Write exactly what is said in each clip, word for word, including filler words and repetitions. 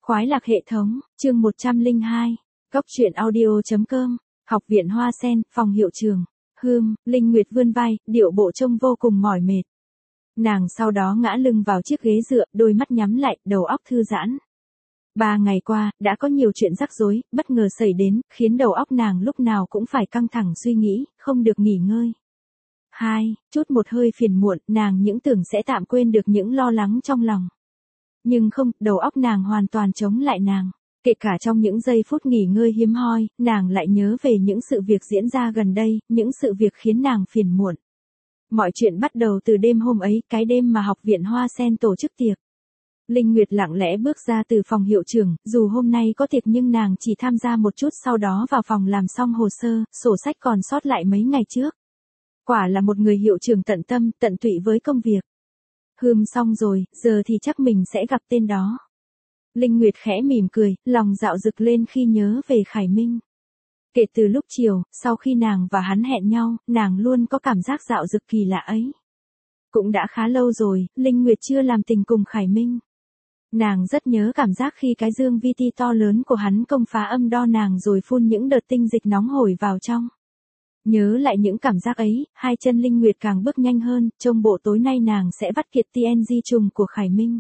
Khoái lạc hệ thống, chương một trăm lẻ hai, Cốc truyện audio chấm com, Học viện Hoa Sen, phòng hiệu trường. Hương, Linh Nguyệt vươn vai, điệu bộ trông vô cùng mỏi mệt. Nàng sau đó ngã lưng vào chiếc ghế dựa, đôi mắt nhắm lại, đầu óc thư giãn. Ba ngày qua, đã có nhiều chuyện rắc rối, bất ngờ xảy đến, khiến đầu óc nàng lúc nào cũng phải căng thẳng suy nghĩ, không được nghỉ ngơi. Hai, chút một hơi phiền muộn, nàng những tưởng sẽ tạm quên được những lo lắng trong lòng. Nhưng không, đầu óc nàng hoàn toàn chống lại nàng. Kể cả trong những giây phút nghỉ ngơi hiếm hoi, nàng lại nhớ về những sự việc diễn ra gần đây, những sự việc khiến nàng phiền muộn. Mọi chuyện bắt đầu từ đêm hôm ấy, cái đêm mà học viện Hoa Sen tổ chức tiệc. Linh Nguyệt lặng lẽ bước ra từ phòng hiệu trưởng, dù hôm nay có tiệc nhưng nàng chỉ tham gia một chút, sau đó vào phòng làm xong hồ sơ, sổ sách còn sót lại mấy ngày trước. Quả là một người hiệu trưởng tận tâm, tận tụy với công việc. Hừm, xong rồi, giờ thì chắc mình sẽ gặp tên đó. Linh Nguyệt khẽ mỉm cười, lòng dạo dực lên khi nhớ về Khải Minh. Kể từ lúc chiều, sau khi nàng và hắn hẹn nhau, nàng luôn có cảm giác dạo dực kỳ lạ ấy. Cũng đã khá lâu rồi, Linh Nguyệt chưa làm tình cùng Khải Minh. Nàng rất nhớ cảm giác khi cái dương vi ti to lớn của hắn công phá âm đo nàng rồi phun những đợt tinh dịch nóng hổi vào trong. Nhớ lại những cảm giác ấy, hai chân Linh Nguyệt càng bước nhanh hơn, trông bộ tối nay nàng sẽ vắt kiệt tê en giê trùng của Khải Minh.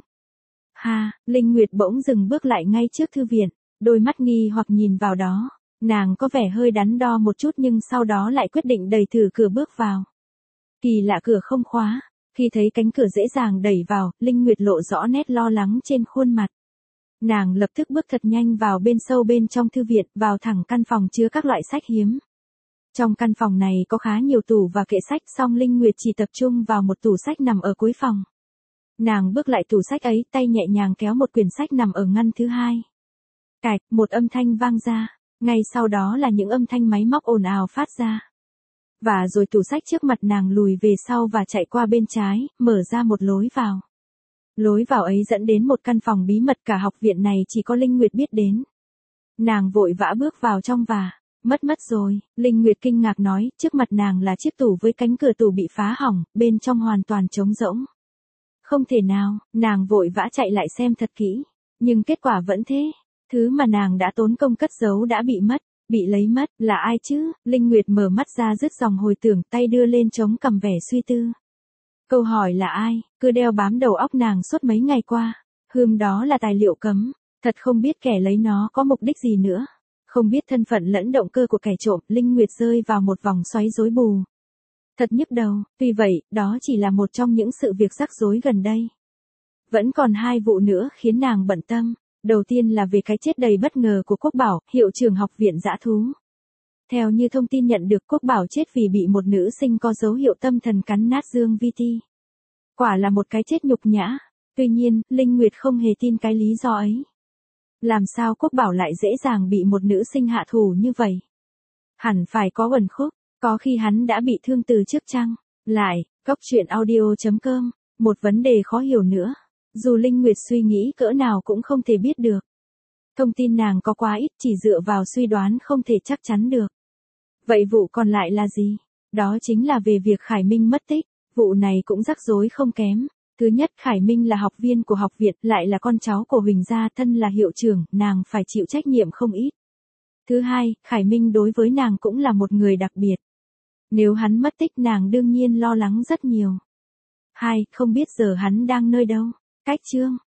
Ha, Linh Nguyệt bỗng dừng bước lại ngay trước thư viện, đôi mắt nghi hoặc nhìn vào đó. Nàng có vẻ hơi đắn đo một chút nhưng sau đó lại quyết định đẩy thử cửa bước vào. Kỳ lạ, cửa không khóa. Khi thấy cánh cửa dễ dàng đẩy vào, Linh Nguyệt lộ rõ nét lo lắng trên khuôn mặt. Nàng lập tức bước thật nhanh vào bên sâu bên trong thư viện, vào thẳng căn phòng chứa các loại sách hiếm. Trong căn phòng này có khá nhiều tủ và kệ sách, song Linh Nguyệt chỉ tập trung vào một tủ sách nằm ở cuối phòng. Nàng bước lại tủ sách ấy, tay nhẹ nhàng kéo một quyển sách nằm ở ngăn thứ hai. Cạch, một âm thanh vang ra, ngay sau đó là những âm thanh máy móc ồn ào phát ra. Và rồi tủ sách trước mặt nàng lùi về sau và chạy qua bên trái, mở ra một lối vào. Lối vào ấy dẫn đến một căn phòng bí mật cả học viện này chỉ có Linh Nguyệt biết đến. Nàng vội vã bước vào trong và... Mất mất rồi, Linh Nguyệt kinh ngạc nói, trước mặt nàng là chiếc tủ với cánh cửa tủ bị phá hỏng, bên trong hoàn toàn trống rỗng. Không thể nào, nàng vội vã chạy lại xem thật kỹ, nhưng kết quả vẫn thế, thứ mà nàng đã tốn công cất giấu đã bị mất, bị lấy mất, là ai chứ? Linh Nguyệt mở mắt ra dứt dòng hồi tưởng, tay đưa lên chống cằm vẻ suy tư. Câu hỏi là ai, cứ đeo bám đầu óc nàng suốt mấy ngày qua, hừm, đó là tài liệu cấm, thật không biết kẻ lấy nó có mục đích gì nữa. Không biết thân phận lẫn động cơ của kẻ trộm, Linh Nguyệt rơi vào một vòng xoáy rối bù. Thật nhức đầu, tuy vậy, đó chỉ là một trong những sự việc rắc rối gần đây. Vẫn còn hai vụ nữa khiến nàng bận tâm. Đầu tiên là về cái chết đầy bất ngờ của Quốc Bảo, hiệu trưởng học viện dã thú. Theo như thông tin nhận được, Quốc Bảo chết vì bị một nữ sinh có dấu hiệu tâm thần cắn nát dương vi ti. Quả là một cái chết nhục nhã. Tuy nhiên, Linh Nguyệt không hề tin cái lý do ấy. Làm sao Quốc Bảo lại dễ dàng bị một nữ sinh hạ thủ như vậy? Hẳn phải có uẩn khúc, có khi hắn đã bị thương từ trước chăng? Lại, Cốc truyện audio chấm com, một vấn đề khó hiểu nữa. Dù Linh Nguyệt suy nghĩ cỡ nào cũng không thể biết được. Thông tin nàng có quá ít, chỉ dựa vào suy đoán không thể chắc chắn được. Vậy vụ còn lại là gì? Đó chính là về việc Khải Minh mất tích. Vụ này cũng rắc rối không kém. Thứ nhất, Khải Minh là học viên của học viện, lại là con cháu của Huỳnh gia, thân là hiệu trưởng, nàng phải chịu trách nhiệm không ít. Thứ hai, Khải Minh đối với nàng cũng là một người đặc biệt. Nếu hắn mất tích nàng đương nhiên lo lắng rất nhiều. Hai, không biết giờ hắn đang nơi đâu. Cách chương